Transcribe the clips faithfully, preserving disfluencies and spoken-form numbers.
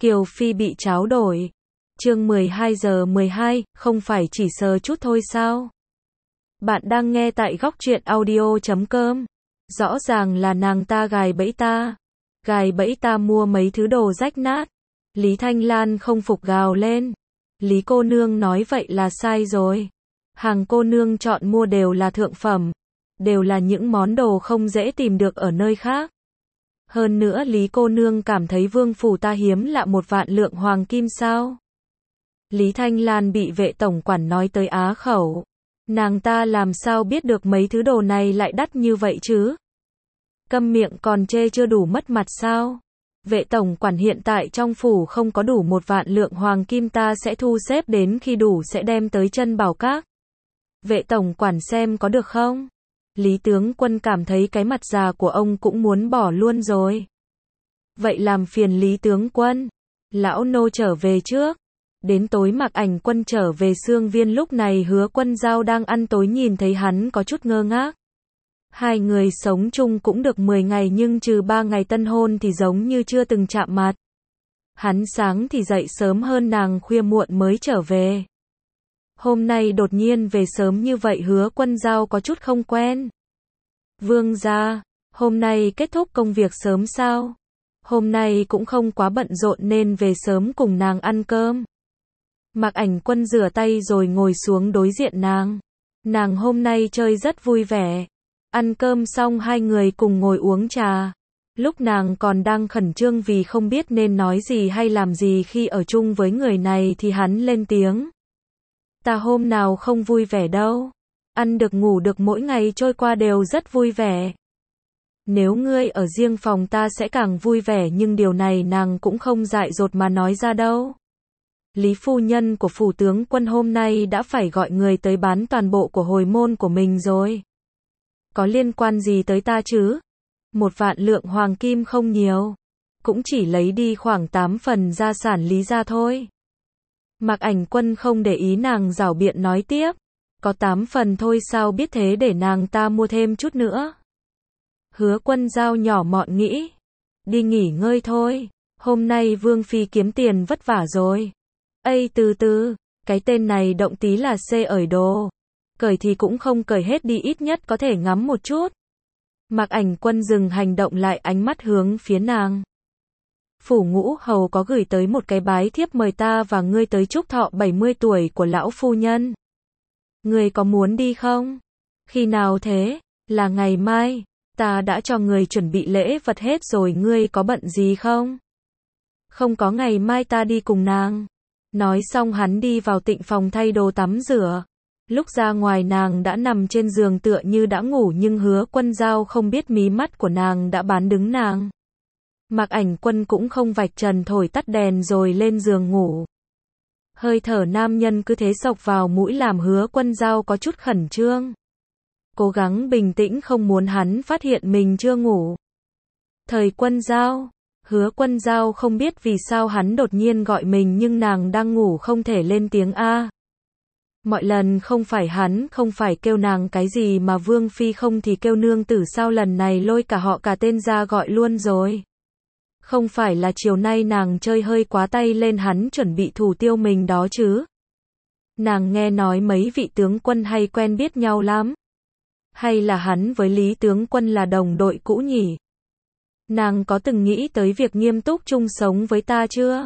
Kiều Phi bị tráo đổi. Chương mười hai giờ mười hai, không phải chỉ sờ chút thôi sao? Bạn đang nghe tại góc truyện audio chấm com. Rõ ràng là nàng ta gài bẫy ta. Gài bẫy ta mua mấy thứ đồ rách nát. Lý Thanh Lan không phục gào lên. Lý cô nương nói vậy là sai rồi. Hàng cô nương chọn mua đều là thượng phẩm. Đều là những món đồ không dễ tìm được ở nơi khác. Hơn nữa Lý cô nương cảm thấy vương phủ ta hiếm lạ một vạn lượng hoàng kim sao? Lý Thanh Lan bị vệ tổng quản nói tới á khẩu. Nàng ta làm sao biết được mấy thứ đồ này lại đắt như vậy chứ? Câm miệng còn chê chưa đủ mất mặt sao? Vệ tổng quản hiện tại trong phủ không có đủ một vạn lượng hoàng kim, ta sẽ thu xếp đến khi đủ sẽ đem tới chân bảo các. Vệ tổng quản xem có được không? Lý tướng quân cảm thấy cái mặt già của ông cũng muốn bỏ luôn rồi. Vậy làm phiền Lý tướng quân. Lão nô trở về trước. Đến tối Mạc Ảnh Quân trở về Xương Viên, lúc này Hứa Quân Dao đang ăn tối nhìn thấy hắn có chút ngơ ngác. Hai người sống chung cũng được mười ngày nhưng trừ ba ngày tân hôn thì giống như chưa từng chạm mặt. Hắn sáng thì dậy sớm hơn nàng, khuya muộn mới trở về. Hôm nay đột nhiên về sớm như vậy Hứa Quân Dao có chút không quen. Vương gia, hôm nay kết thúc công việc sớm sao? Hôm nay cũng không quá bận rộn nên về sớm cùng nàng ăn cơm. Mạc Ảnh Quân rửa tay rồi ngồi xuống đối diện nàng. Nàng hôm nay chơi rất vui vẻ. Ăn cơm xong hai người cùng ngồi uống trà. Lúc nàng còn đang khẩn trương vì không biết nên nói gì hay làm gì khi ở chung với người này thì hắn lên tiếng. Ta hôm nào không vui vẻ đâu. Ăn được ngủ được mỗi ngày trôi qua đều rất vui vẻ. Nếu ngươi ở riêng phòng ta sẽ càng vui vẻ, nhưng điều này nàng cũng không dại dột mà nói ra đâu. Lý phu nhân của phủ tướng quân hôm nay đã phải gọi người tới bán toàn bộ của hồi môn của mình rồi. Có liên quan gì tới ta chứ? Một vạn lượng hoàng kim không nhiều. Cũng chỉ lấy đi khoảng tám phần gia sản Lý gia thôi. Mạc Ảnh Quân không để ý nàng giảo biện nói tiếp. Có tám phần thôi sao, biết thế để nàng ta mua thêm chút nữa. Hứa Quân Dao nhỏ mọn nghĩ. Đi nghỉ ngơi thôi. Hôm nay Vương Phi kiếm tiền vất vả rồi. Ây từ từ, cái tên này động tí là xê ởi đồ. Cởi thì cũng không cởi hết đi, ít nhất có thể ngắm một chút. Mạc Ảnh Quân dừng hành động lại, ánh mắt hướng phía nàng. Phủ Ngũ Hầu có gửi tới một cái bái thiếp mời ta và ngươi tới chúc thọ bảy mươi tuổi của lão phu nhân. Ngươi có muốn đi không? Khi nào thế? Là ngày mai. Ta đã cho người chuẩn bị lễ vật hết rồi, ngươi có bận gì không? Không có, ngày mai ta đi cùng nàng. Nói xong hắn đi vào tịnh phòng thay đồ tắm rửa. Lúc ra ngoài nàng đã nằm trên giường tựa như đã ngủ, nhưng Hứa Quân Dao không biết mí mắt của nàng đã bán đứng nàng. Mạc Ảnh Quân cũng không vạch trần, thổi tắt đèn rồi lên giường ngủ. Hơi thở nam nhân cứ thế xộc vào mũi làm Hứa Quân Dao có chút khẩn trương. Cố gắng bình tĩnh không muốn hắn phát hiện mình chưa ngủ. Thời Quân Dao. Hứa Quân Dao không biết vì sao hắn đột nhiên gọi mình, nhưng nàng đang ngủ không thể lên tiếng a. Mọi lần không phải hắn không phải kêu nàng cái gì mà Vương Phi không thì kêu nương tử, sao lần này lôi cả họ cả tên ra gọi luôn rồi. Không phải là chiều nay nàng chơi hơi quá tay lên hắn chuẩn bị thủ tiêu mình đó chứ. Nàng nghe nói mấy vị tướng quân hay quen biết nhau lắm. Hay là hắn với Lý tướng quân là đồng đội cũ nhỉ? Nàng có từng nghĩ tới việc nghiêm túc chung sống với ta chưa?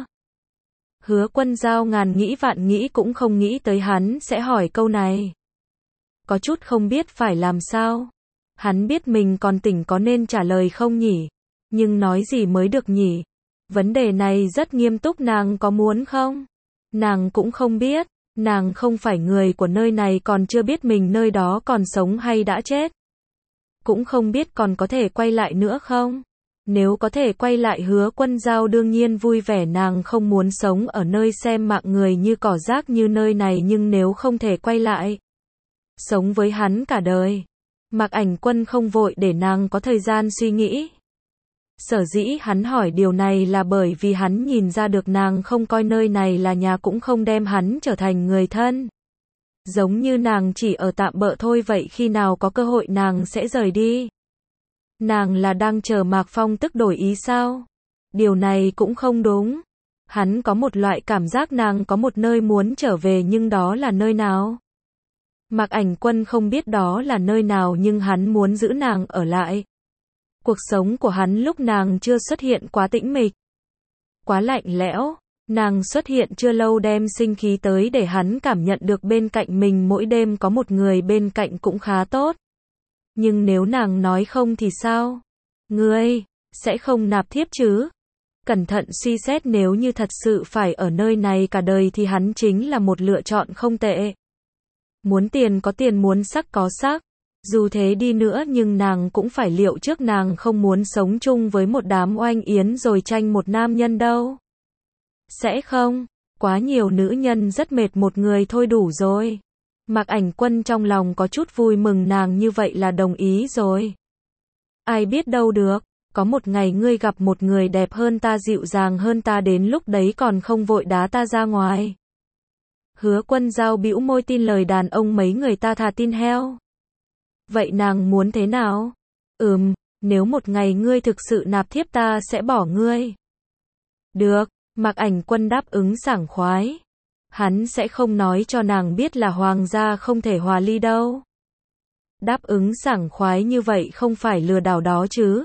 Hứa Quân Dao ngàn nghĩ vạn nghĩ cũng không nghĩ tới hắn sẽ hỏi câu này. Có chút không biết phải làm sao. Hắn biết mình còn tỉnh, có nên trả lời không nhỉ? Nhưng nói gì mới được nhỉ? Vấn đề này rất nghiêm túc, nàng có muốn không? Nàng cũng không biết. Nàng không phải người của nơi này, còn chưa biết mình nơi đó còn sống hay đã chết. Cũng không biết còn có thể quay lại nữa không? Nếu có thể quay lại Hứa Quân Dao đương nhiên vui vẻ, nàng không muốn sống ở nơi xem mạng người như cỏ rác như nơi này, nhưng nếu không thể quay lại, sống với hắn cả đời. Mạc Ảnh Quân không vội để nàng có thời gian suy nghĩ. Sở dĩ hắn hỏi điều này là bởi vì hắn nhìn ra được nàng không coi nơi này là nhà, cũng không đem hắn trở thành người thân. Giống như nàng chỉ ở tạm bợ thôi vậy, khi nào có cơ hội nàng sẽ rời đi. Nàng là đang chờ Mạc Phong tức đổi ý sao? Điều này cũng không đúng. Hắn có một loại cảm giác nàng có một nơi muốn trở về nhưng đó là nơi nào? Mạc Ảnh Quân không biết đó là nơi nào nhưng hắn muốn giữ nàng ở lại. Cuộc sống của hắn lúc nàng chưa xuất hiện quá tĩnh mịch, quá lạnh lẽo. Nàng xuất hiện chưa lâu đem sinh khí tới để hắn cảm nhận được bên cạnh mình mỗi đêm có một người bên cạnh cũng khá tốt. Nhưng nếu nàng nói không thì sao? Ngươi sẽ không nạp thiếp chứ? Cẩn thận suy xét, nếu như thật sự phải ở nơi này cả đời thì hắn chính là một lựa chọn không tệ. Muốn tiền có tiền, muốn sắc có sắc. Dù thế đi nữa nhưng nàng cũng phải liệu trước, nàng không muốn sống chung với một đám oanh yến rồi tranh một nam nhân đâu. Sẽ không, quá nhiều nữ nhân rất mệt, một người thôi đủ rồi. Mạc Ảnh Quân trong lòng có chút vui mừng, nàng như vậy là đồng ý rồi. Ai biết đâu được, có một ngày ngươi gặp một người đẹp hơn ta, dịu dàng hơn ta, đến lúc đấy còn không vội đá ta ra ngoài. Hứa Quân Dao bĩu môi, tin lời đàn ông mấy người ta thà tin heo. Vậy nàng muốn thế nào? Ừm, nếu một ngày ngươi thực sự nạp thiếp ta sẽ bỏ ngươi. Được, Mạc Ảnh Quân đáp ứng sảng khoái. Hắn sẽ không nói cho nàng biết là hoàng gia không thể hòa ly đâu. Đáp ứng sảng khoái như vậy không phải lừa đảo đó chứ?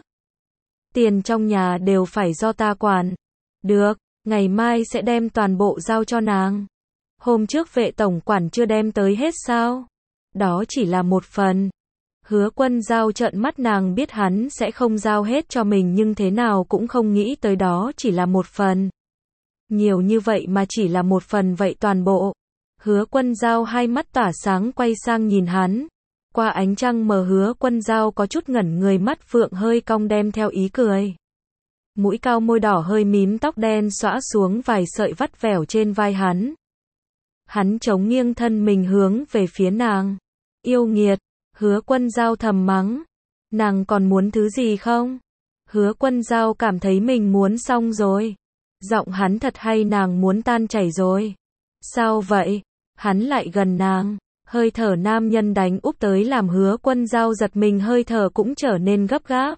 Tiền trong nhà đều phải do ta quản. Được, ngày mai sẽ đem toàn bộ giao cho nàng. Hôm trước vệ tổng quản chưa đem tới hết sao? Đó chỉ là một phần. Hứa Quân Dao trợn mắt, nàng biết hắn sẽ không giao hết cho mình nhưng thế nào cũng không nghĩ tới đó chỉ là một phần. Nhiều như vậy mà chỉ là một phần, vậy toàn bộ. Hứa Quân Dao hai mắt tỏa sáng quay sang nhìn hắn. Qua ánh trăng mờ, Hứa Quân Dao có chút ngẩn người, mắt phượng hơi cong đem theo ý cười. Mũi cao môi đỏ hơi mím, tóc đen xõa xuống vài sợi vắt vẻo trên vai hắn. Hắn chống nghiêng thân mình hướng về phía nàng. Yêu nghiệt, Hứa Quân Dao thầm mắng. Nàng còn muốn thứ gì không? Hứa Quân Dao cảm thấy mình muốn xong rồi. Giọng hắn thật hay, nàng muốn tan chảy rồi. Sao vậy? Hắn lại gần nàng. Hơi thở nam nhân đánh úp tới làm Hứa Quân Dao giật mình, hơi thở cũng trở nên gấp gáp.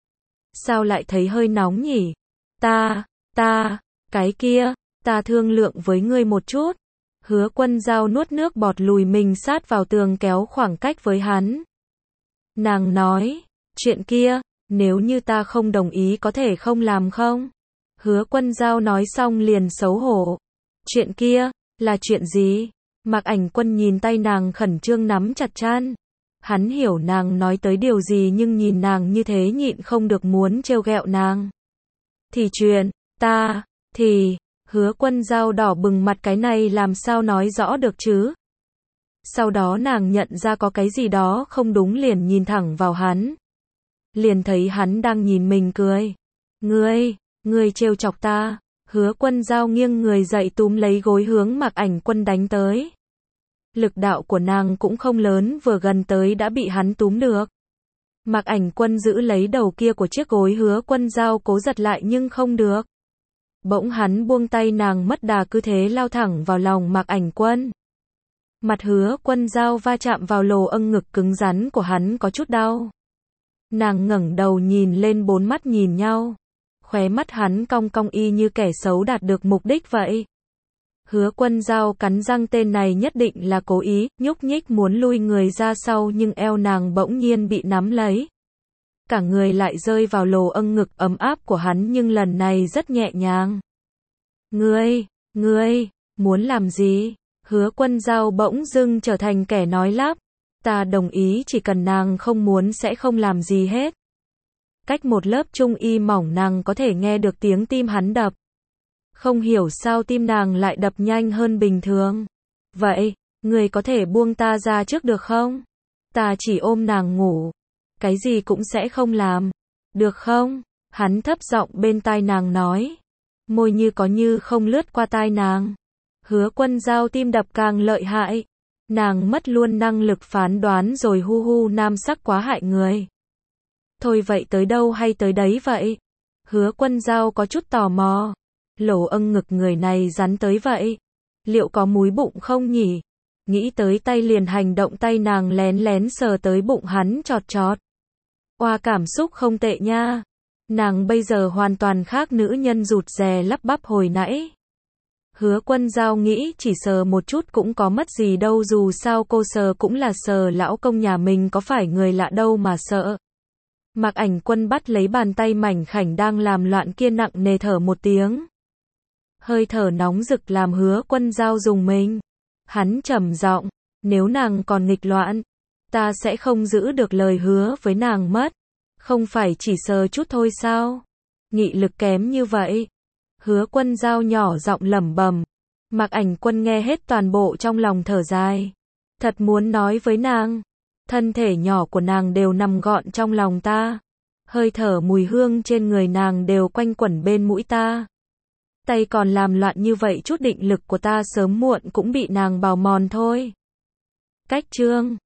Sao lại thấy hơi nóng nhỉ? Ta, ta, cái kia, ta thương lượng với ngươi một chút. Hứa Quân Dao nuốt nước bọt, lùi mình sát vào tường kéo khoảng cách với hắn. Nàng nói, chuyện kia, nếu như ta không đồng ý có thể không làm không? Hứa Quân Dao nói xong liền xấu hổ. Chuyện kia, là chuyện gì? Mạc Ảnh Quân nhìn tay nàng khẩn trương nắm chặt chan. Hắn hiểu nàng nói tới điều gì nhưng nhìn nàng như thế nhịn không được muốn trêu ghẹo nàng. Thì chuyện, ta, thì, Hứa Quân Dao đỏ bừng mặt, cái này làm sao nói rõ được chứ? Sau đó nàng nhận ra có cái gì đó không đúng, liền nhìn thẳng vào hắn. Liền thấy hắn đang nhìn mình cười. Ngươi, ngươi trêu chọc ta. Hứa Quân Dao nghiêng người dậy túm lấy gối hướng Mạc Ảnh Quân đánh tới. Lực đạo của nàng cũng không lớn, vừa gần tới đã bị hắn túm được. Mạc Ảnh Quân giữ lấy đầu kia của chiếc gối, Hứa Quân Dao cố giật lại nhưng không được. Bỗng hắn buông tay nàng, mất đà cứ thế lao thẳng vào lòng Mạc Ảnh Quân. Mặt Hứa Quân Dao va chạm vào lồ âng ngực cứng rắn của hắn có chút đau. Nàng ngẩng đầu nhìn lên, bốn mắt nhìn nhau. Khóe mắt hắn cong cong y như kẻ xấu đạt được mục đích vậy. Hứa Quân Dao cắn răng, tên này nhất định là cố ý, nhúc nhích muốn lui người ra sau nhưng eo nàng bỗng nhiên bị nắm lấy. Cả người lại rơi vào lồ âng ngực ấm áp của hắn nhưng lần này rất nhẹ nhàng. Ngươi, ngươi, muốn làm gì? Hứa Quân Dao bỗng dưng trở thành kẻ nói lắp. Ta đồng ý, chỉ cần nàng không muốn sẽ không làm gì hết. Cách một lớp trung y mỏng nàng có thể nghe được tiếng tim hắn đập. Không hiểu sao tim nàng lại đập nhanh hơn bình thường. Vậy, người có thể buông ta ra trước được không? Ta chỉ ôm nàng ngủ. Cái gì cũng sẽ không làm. Được không? Hắn thấp giọng bên tai nàng nói. Môi như có như không lướt qua tai nàng. Hứa Quân Dao tim đập càng lợi hại. Nàng mất luôn năng lực phán đoán rồi, hu hu, nam sắc quá hại người. Thôi vậy tới đâu hay tới đấy vậy? Hứa Quân Dao có chút tò mò. Lỗ âng ngực người này rắn tới vậy. Liệu có múi bụng không nhỉ? Nghĩ tới tay liền hành động, tay nàng lén lén sờ tới bụng hắn chọt chọt. Oa, cảm xúc không tệ nha. Nàng bây giờ hoàn toàn khác nữ nhân rụt rè lắp bắp hồi nãy. Hứa Quân Giao nghĩ chỉ sờ một chút cũng có mất gì đâu, dù sao cô sờ cũng là sờ, lão công nhà mình có phải người lạ đâu mà sợ. Mạc Ảnh Quân bắt lấy bàn tay mảnh khảnh đang làm loạn kia, nặng nề thở một tiếng. Hơi thở nóng rực làm Hứa Quân Giao rùng mình. Hắn trầm giọng, nếu nàng còn nghịch loạn, ta sẽ không giữ được lời hứa với nàng mất. Không phải chỉ sờ chút thôi sao? Nghị lực kém như vậy. Hứa Quân Giao nhỏ giọng lẩm bẩm. Mạc Ảnh Quân nghe hết toàn bộ trong lòng thở dài. Thật muốn nói với nàng, thân thể nhỏ của nàng đều nằm gọn trong lòng ta. Hơi thở mùi hương trên người nàng đều quanh quẩn bên mũi ta. Tay còn làm loạn như vậy, chút định lực của ta sớm muộn cũng bị nàng bào mòn thôi. Cách chương